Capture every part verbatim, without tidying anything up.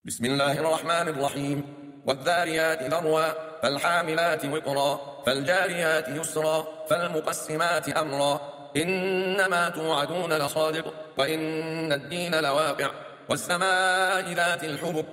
بسم الله الرحمن الرحيم. والذاريات ذروا فالحاملات وقرا فالجاريات يسرا فالمقسمات أمرا إنما توعدون لصادق وإن الدين لواقع والسماء ذات الحبك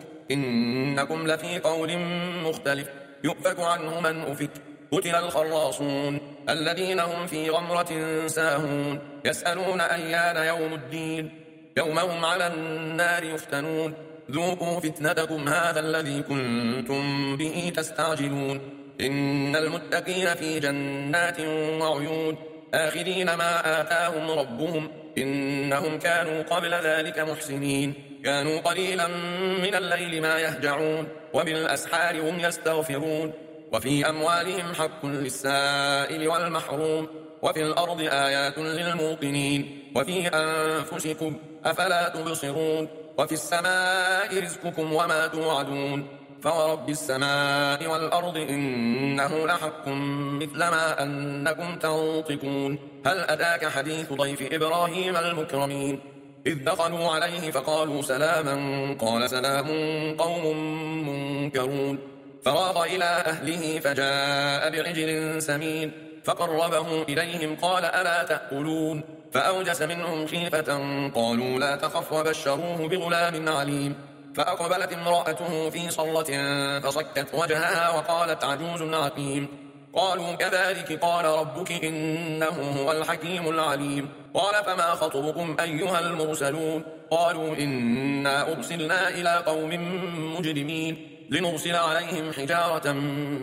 إنكم لفي قول مختلف يؤفك عنه من أفك قتل الخراصون الذين هم في غمرة ساهون يسألون أيان يوم الدين يوم هم على النار يفتنون ذوقوا فتنتكم هذا الذي كنتم به تستعجلون إن المتقين في جنات وعيون آخذين ما آتاهم ربهم إنهم كانوا قبل ذلك محسنين كانوا قليلا من الليل ما يهجعون وبالأسحار هم يستغفرون وفي أموالهم حق للسائل والمحروم وفي الأرض آيات للموقنين وفي أنفسكم أفلا تبصرون وفي السماء رزقكم وما توعدون فورب السماء والأرض إنه لحق مثل ما أنكم تنطقون هل أتاك حديث ضيف إبراهيم المكرمين إذ دخلوا عليه فقالوا سلاما قال سلام قوم منكرون فراغ إلى أهله فجاء بعجل سمين فقربه إليهم قال ألا تأكلون فأوجس منهم خيفة قالوا لا تخف وبشروه بغلام عليم فأقبلت امرأته في صرة فصكت وجهها وقالت عجوز عقيم قالوا كذلك قال ربك إنه هو الحكيم العليم قال فما خطبكم أيها المرسلون قالوا إنا أرسلنا إلى قوم مجرمين لنرسل عليهم حجارة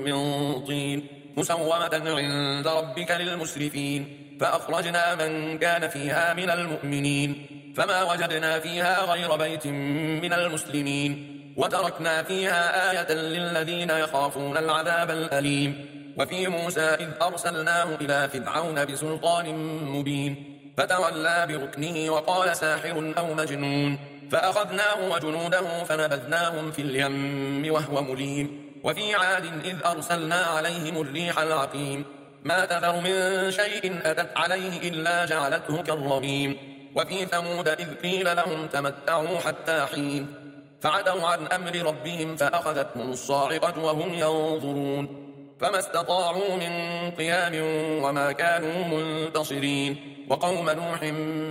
من طين مسومة عند ربك للمسرفين فأخرجنا من كان فيها من المؤمنين فما وجدنا فيها غير بيت من المسلمين وتركنا فيها آية للذين يخافون العذاب الأليم وفي موسى إذ أرسلناه إلى فرعون بسلطان مبين فتولى بركنه وقال ساحر أو مجنون فأخذناه وجنوده فنبذناهم في اليم وهو مليم وفي عاد إذ أرسلنا عليهم الريح العقيم ما تذر من شيء أتت عليه إلا جعلته كالرميم وفي ثمود إذ قيل لهم تمتعوا حتى حين فعتوا عن أمر ربهم فأخذتهم الصاعقة وهم ينظرون فما استطاعوا من قيام وما كانوا منتصرين وقوم نوح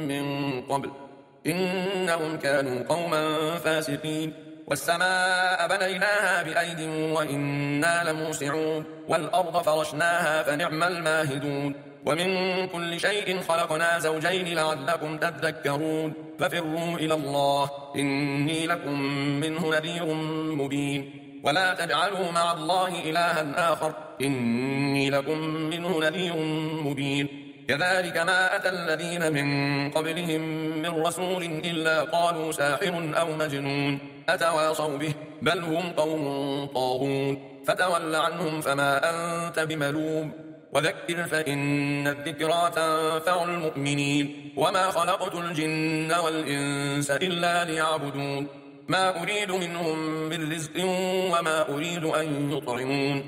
من قبل إنهم كانوا قوما فاسقين والسماء بنيناها بأيد وإنا لموسعون والأرض فرشناها فنعم الماهدون ومن كل شيء خلقنا زوجين لعلكم تذكرون ففروا إلى الله إني لكم منه نذير مبين ولا تجعلوا مع الله إلها آخر إني لكم منه نذير مبين كذلك ما أتى الذين من قبلهم من رسول إلا قالوا ساحر أو مجنون أتواصوا به بل هم قوم طاغون فتول عنهم فما أنت بملوم وذكر فإن الذكرى تنفع المؤمنين وما خلقت الجن والإنس إلا ليعبدون ما أريد منهم من رزق وما أريد أن يطعمون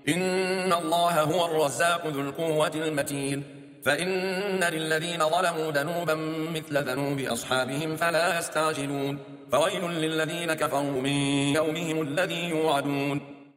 إن الله هو الرزاق ذو القوة المتين فإن للذين ظلموا ذنوبا مثل ذنوب أصحابهم فلا يستعجلون فويل للذين كفروا من يومهم الذي يوعدون